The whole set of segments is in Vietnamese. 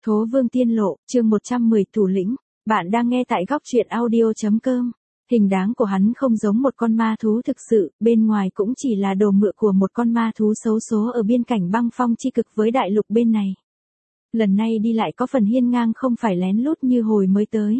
Thố Vương Tiên Lộ, chương 110 thủ lĩnh. Bạn đang nghe tại góc truyện audio.com. Hình dáng của hắn không giống một con ma thú thực sự, bên ngoài cũng chỉ là đồ mựa của một con ma thú xấu số ở biên cảnh băng phong chi cực với đại lục bên này. Lần này đi lại có phần hiên ngang không phải lén lút như hồi mới tới.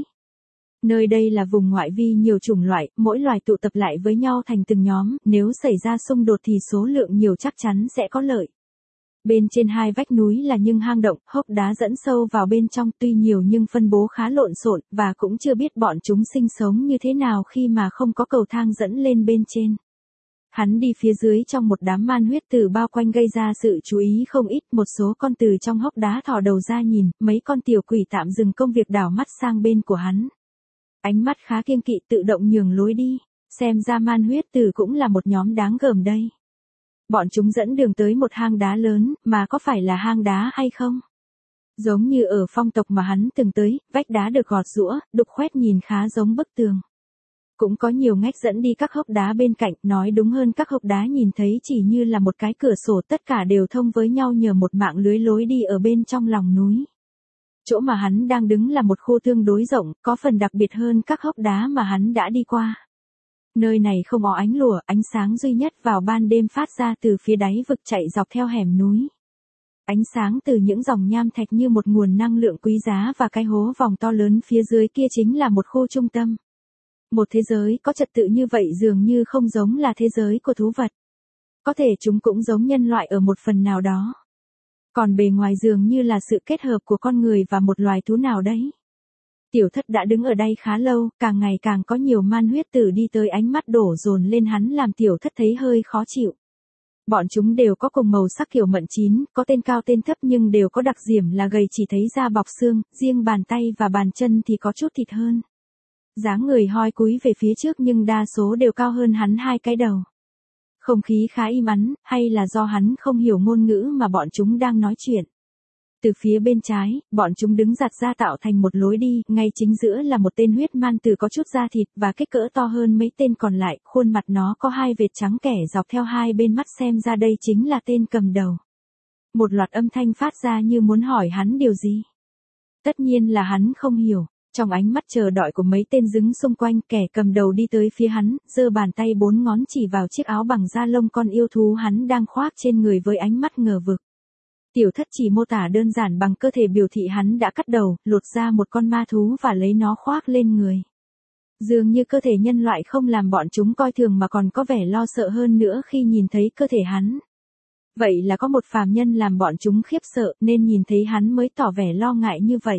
Nơi đây là vùng ngoại vi nhiều chủng loại, mỗi loài tụ tập lại với nhau thành từng nhóm, nếu xảy ra xung đột thì số lượng nhiều chắc chắn sẽ có lợi. Bên trên hai vách núi là những hang động, hốc đá dẫn sâu vào bên trong tuy nhiều nhưng phân bố khá lộn xộn, và cũng chưa biết bọn chúng sinh sống như thế nào khi mà không có cầu thang dẫn lên bên trên. Hắn đi phía dưới trong một đám man huyết tử bao quanh gây ra sự chú ý không ít, một số con từ trong hốc đá thò đầu ra nhìn, mấy con tiểu quỷ tạm dừng công việc đảo mắt sang bên của hắn. Ánh mắt khá kiêng kỵ tự động nhường lối đi, xem ra man huyết tử cũng là một nhóm đáng gờm đây. Bọn chúng dẫn đường tới một hang đá lớn, mà có phải là hang đá hay không? Giống như ở phong tộc mà hắn từng tới, vách đá được gọt giũa, đục khoét nhìn khá giống bức tường. Cũng có nhiều ngách dẫn đi các hốc đá bên cạnh, nói đúng hơn các hốc đá nhìn thấy chỉ như là một cái cửa sổ, tất cả đều thông với nhau nhờ một mạng lưới lối đi ở bên trong lòng núi. Chỗ mà hắn đang đứng là một khu tương đối rộng, có phần đặc biệt hơn các hốc đá mà hắn đã đi qua. Nơi này không có ánh lửa, ánh sáng duy nhất vào ban đêm phát ra từ phía đáy vực chạy dọc theo hẻm núi. Ánh sáng từ những dòng nham thạch như một nguồn năng lượng quý giá, và cái hố vòng to lớn phía dưới kia chính là một khu trung tâm. Một thế giới có trật tự như vậy dường như không giống là thế giới của thú vật. Có thể chúng cũng giống nhân loại ở một phần nào đó. Còn bề ngoài dường như là sự kết hợp của con người và một loài thú nào đấy. Tiểu Thất đã đứng ở đây khá lâu, càng ngày càng có nhiều man huyết tử đi tới, ánh mắt đổ dồn lên hắn làm Tiểu Thất thấy hơi khó chịu. Bọn chúng đều có cùng màu sắc kiểu mận chín, có tên cao tên thấp nhưng đều có đặc điểm là gầy chỉ thấy da bọc xương, riêng bàn tay và bàn chân thì có chút thịt hơn. Dáng người hoi cúi về phía trước nhưng đa số đều cao hơn hắn hai cái đầu. Không khí khá im ắng, hay là do hắn không hiểu ngôn ngữ mà bọn chúng đang nói chuyện. Từ phía bên trái, bọn chúng đứng giặt ra tạo thành một lối đi, ngay chính giữa là một tên huyết man tử có chút da thịt và kích cỡ to hơn mấy tên còn lại, khuôn mặt nó có hai vệt trắng kẻ dọc theo hai bên mắt, xem ra đây chính là tên cầm đầu. Một loạt âm thanh phát ra như muốn hỏi hắn điều gì. Tất nhiên là hắn không hiểu. Trong ánh mắt chờ đợi của mấy tên đứng xung quanh, kẻ cầm đầu đi tới phía hắn, giơ bàn tay 4 ngón chỉ vào chiếc áo bằng da lông con yêu thú hắn đang khoác trên người với ánh mắt ngờ vực. Tiểu Thất chỉ mô tả đơn giản bằng cơ thể biểu thị hắn đã cắt đầu, lột ra một con ma thú và lấy nó khoác lên người. Dường như cơ thể nhân loại không làm bọn chúng coi thường mà còn có vẻ lo sợ hơn nữa khi nhìn thấy cơ thể hắn. Vậy là có một phàm nhân làm bọn chúng khiếp sợ nên nhìn thấy hắn mới tỏ vẻ lo ngại như vậy.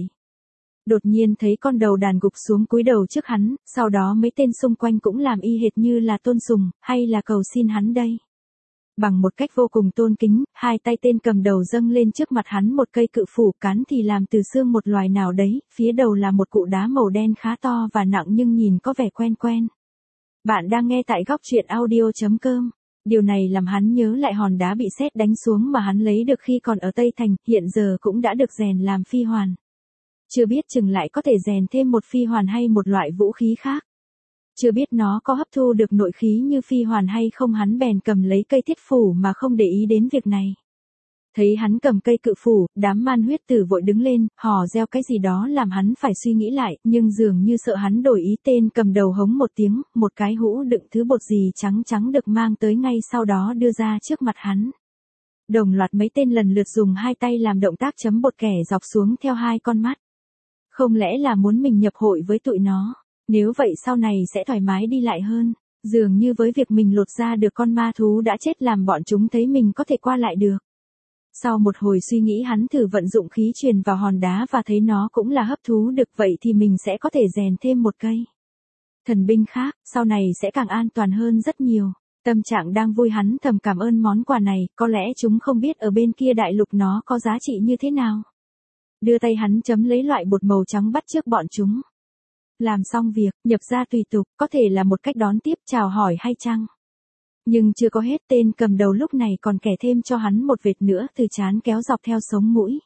Đột nhiên thấy con đầu đàn gục xuống cúi đầu trước hắn, sau đó mấy tên xung quanh cũng làm y hệt như là tôn sùng, hay là cầu xin hắn đây. Bằng một cách vô cùng tôn kính, hai tay tên cầm đầu dâng lên trước mặt hắn một cây cự phủ, cán thì làm từ xương một loài nào đấy, phía đầu là một cụ đá màu đen khá to và nặng nhưng nhìn có vẻ quen quen. Bạn đang nghe tại góc truyện audio.com. Điều này làm hắn nhớ lại hòn đá bị sét đánh xuống mà hắn lấy được khi còn ở Tây Thành, hiện giờ cũng đã được rèn làm phi hoàn. Chưa biết chừng lại có thể rèn thêm một phi hoàn hay một loại vũ khí khác. Chưa biết nó có hấp thu được nội khí như phi hoàn hay không, hắn bèn cầm lấy cây thiết phủ mà không để ý đến việc này. Thấy hắn cầm cây cự phủ, đám man huyết tử vội đứng lên, hò reo cái gì đó làm hắn phải suy nghĩ lại, nhưng dường như sợ hắn đổi ý, tên cầm đầu hống một tiếng, một cái hũ đựng thứ bột gì trắng trắng được mang tới ngay sau đó đưa ra trước mặt hắn. Đồng loạt mấy tên lần lượt dùng hai tay làm động tác chấm bột kẻ dọc xuống theo hai con mắt. Không lẽ là muốn mình nhập hội với tụi nó? Nếu vậy sau này sẽ thoải mái đi lại hơn. Dường như với việc mình lột ra được con ma thú đã chết làm bọn chúng thấy mình có thể qua lại được. Sau một hồi suy nghĩ hắn thử vận dụng khí truyền vào hòn đá và thấy nó cũng là hấp thú được, vậy thì mình sẽ có thể rèn thêm một cây thần binh khác, sau này sẽ càng an toàn hơn rất nhiều. Tâm trạng đang vui hắn thầm cảm ơn món quà này, có lẽ chúng không biết ở bên kia đại lục nó có giá trị như thế nào. Đưa tay hắn chấm lấy loại bột màu trắng bắt trước bọn chúng. Làm xong việc, nhập ra tùy tục, có thể là một cách đón tiếp chào hỏi hay chăng? Nhưng chưa có hết, tên cầm đầu lúc này còn kẻ thêm cho hắn một vệt nữa từ trán kéo dọc theo sống mũi.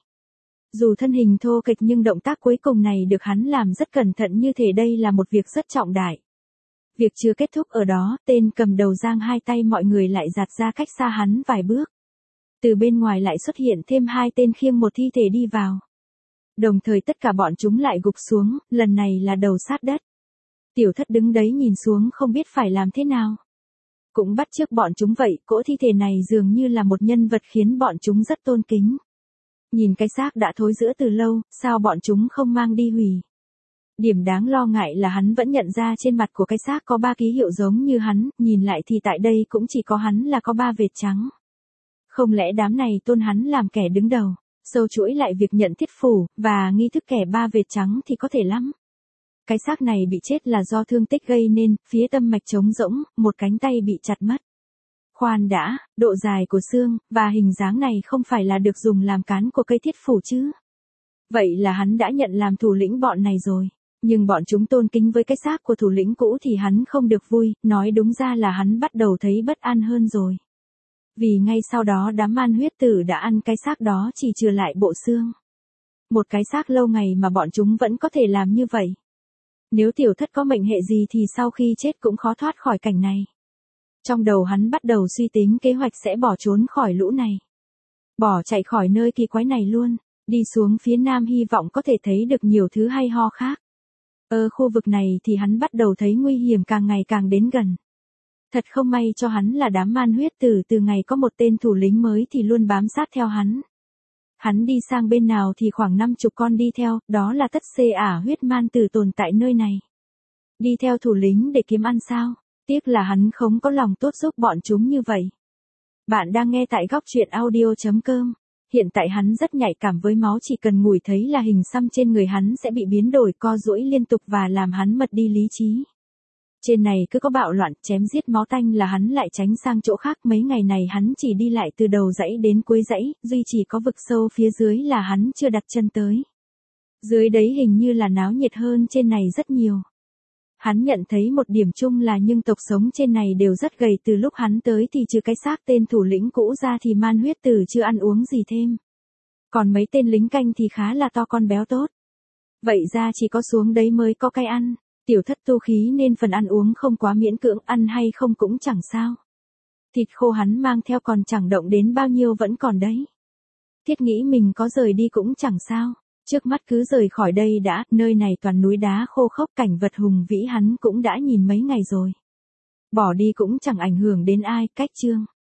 Dù thân hình thô kệch nhưng động tác cuối cùng này được hắn làm rất cẩn thận, như thể đây là một việc rất trọng đại. Việc chưa kết thúc ở đó, tên cầm đầu giang hai tay, mọi người lại giạt ra cách xa hắn vài bước. Từ bên ngoài lại xuất hiện thêm hai tên khiêng một thi thể đi vào. Đồng thời tất cả bọn chúng lại gục xuống, lần này là đầu sát đất. Tiểu thất đứng đấy nhìn xuống không biết phải làm thế nào. Cũng bắt chước bọn chúng vậy, cỗ thi thể này dường như là một nhân vật khiến bọn chúng rất tôn kính. Nhìn cái xác đã thối rữa từ lâu, sao bọn chúng không mang đi hủy? Điểm đáng lo ngại là hắn vẫn nhận ra trên mặt của cái xác có 3 ký hiệu giống như hắn, nhìn lại thì tại đây cũng chỉ có hắn là có 3 vệt trắng. Không lẽ đám này tôn hắn làm kẻ đứng đầu, sâu chuỗi lại việc nhận thiết phủ, và nghi thức kẻ 3 vệt trắng thì có thể lắm. Cái xác này bị chết là do thương tích gây nên, phía tâm mạch trống rỗng, một cánh tay bị chặt mất. Khoan đã, độ dài của xương, và hình dáng này không phải là được dùng làm cán của cây thiết phủ chứ. Vậy là hắn đã nhận làm thủ lĩnh bọn này rồi. Nhưng bọn chúng tôn kính với cái xác của thủ lĩnh cũ thì hắn không được vui, nói đúng ra là hắn bắt đầu thấy bất an hơn rồi. Vì ngay sau đó đám man huyết tử đã ăn cái xác đó chỉ trừ lại bộ xương. Một cái xác lâu ngày mà bọn chúng vẫn có thể làm như vậy. Nếu tiểu thất có mệnh hệ gì thì sau khi chết cũng khó thoát khỏi cảnh này. Trong đầu hắn bắt đầu suy tính kế hoạch sẽ bỏ trốn khỏi lũ này. Bỏ chạy khỏi nơi kỳ quái này luôn, đi xuống phía nam hy vọng có thể thấy được nhiều thứ hay ho khác. Ở khu vực này thì hắn bắt đầu thấy nguy hiểm càng ngày càng đến gần. Thật không may cho hắn là đám man huyết tử từ ngày có một tên thủ lĩnh mới thì luôn bám sát theo hắn. Hắn đi sang bên nào thì khoảng 50 con đi theo, đó là tất xê ả huyết man tử tồn tại nơi này. Đi theo thủ lĩnh để kiếm ăn sao? Tiếc là hắn không có lòng tốt giúp bọn chúng như vậy. Bạn đang nghe tại góc truyện audio.com. Hiện tại hắn rất nhạy cảm với máu, chỉ cần ngửi thấy là hình xăm trên người hắn sẽ bị biến đổi co duỗi liên tục và làm hắn mất đi lý trí. Trên này cứ có bạo loạn, chém giết máu tanh là hắn lại tránh sang chỗ khác. Mấy ngày này hắn chỉ đi lại từ đầu dãy đến cuối dãy, duy chỉ có vực sâu phía dưới là hắn chưa đặt chân tới. Dưới đấy hình như là náo nhiệt hơn trên này rất nhiều. Hắn nhận thấy một điểm chung là nhưng tộc sống trên này đều rất gầy, từ lúc hắn tới thì trừ cái xác tên thủ lĩnh cũ ra thì man huyết tử chưa ăn uống gì thêm. Còn mấy tên lính canh thì khá là to con béo tốt. Vậy ra chỉ có xuống đấy mới có cái ăn. Tiểu thất tu khí nên phần ăn uống không quá miễn cưỡng, ăn hay không cũng chẳng sao. Thịt khô hắn mang theo còn chẳng động đến bao nhiêu vẫn còn đấy. Thiết nghĩ mình có rời đi cũng chẳng sao. Trước mắt cứ rời khỏi đây đã, nơi này toàn núi đá khô khốc, cảnh vật hùng vĩ hắn cũng đã nhìn mấy ngày rồi. Bỏ đi cũng chẳng ảnh hưởng đến ai, cách chương.